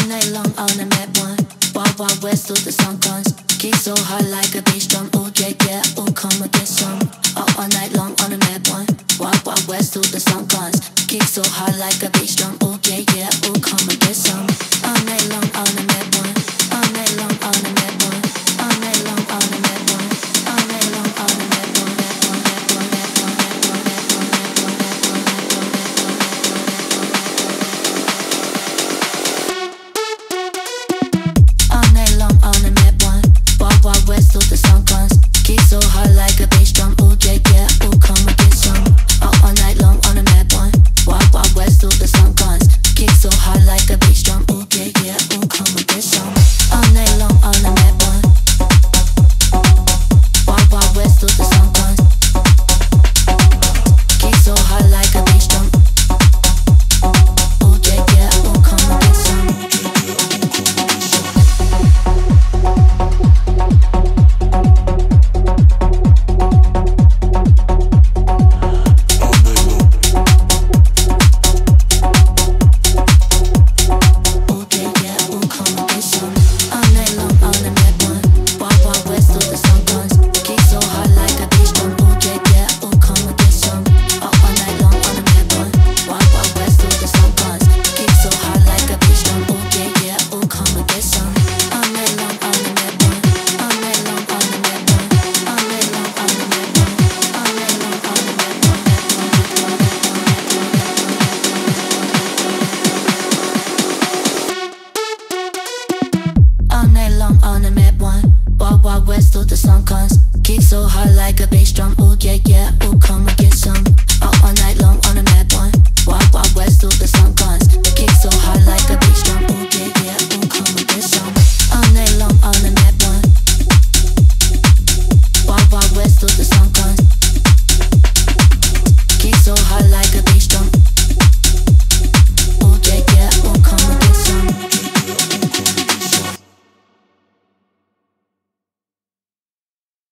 night long on the mad one. Wild Wild West till the sun comes. Kick so hard like a bass drum. Oh yeah, yeah, oh come and get some. All night long on the mad one. Wild Wild West till the sun comes. Kick so hard like a bass drum. Oh yeah, yeah, oh come and get some.